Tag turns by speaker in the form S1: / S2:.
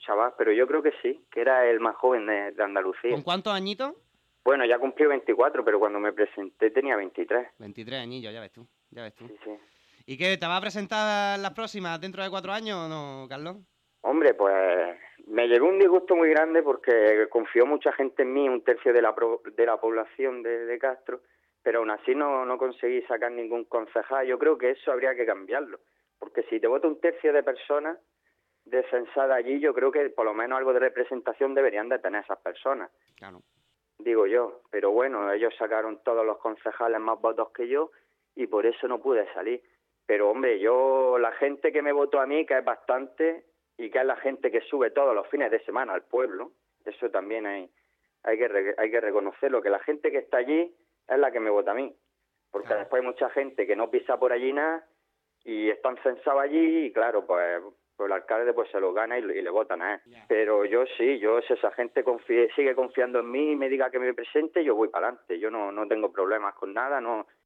S1: chaval, pero yo creo que sí, que era el más joven de Andalucía.
S2: ¿Con cuántos añitos?
S1: Bueno, ya cumplí 24, pero cuando me presenté tenía 23.
S2: 23 añillos, ya ves tú, ya ves tú.
S1: Sí, sí.
S2: ¿Y qué, te vas a presentar las próximas dentro de 4 años o no, Carlos?
S1: Hombre, pues me llevé un disgusto muy grande porque confió mucha gente en mí, un tercio de la población de Castro, pero aún así no conseguí sacar ningún concejal. Yo creo que eso habría que cambiarlo, porque si te vota un tercio de personas de censada allí, yo creo que por lo menos algo de representación deberían de tener esas personas,
S2: Claro.
S1: digo yo. Pero bueno, ellos sacaron todos los concejales más votos que yo y por eso no pude salir. Pero hombre, la gente que me votó a mí, que es bastante, y que es la gente que sube todos los fines de semana al pueblo, eso también hay que reconocerlo, que la gente que está allí es la que me vota a mí, porque
S2: Claro.
S1: después hay mucha gente que no pisa por allí nada y están censados allí y claro, pues el alcalde pues se lo gana y le votan a él.
S2: Ya.
S1: Pero yo sí, si esa gente sigue confiando en mí y me diga que me presente, yo voy para adelante, yo no tengo problemas con nada, no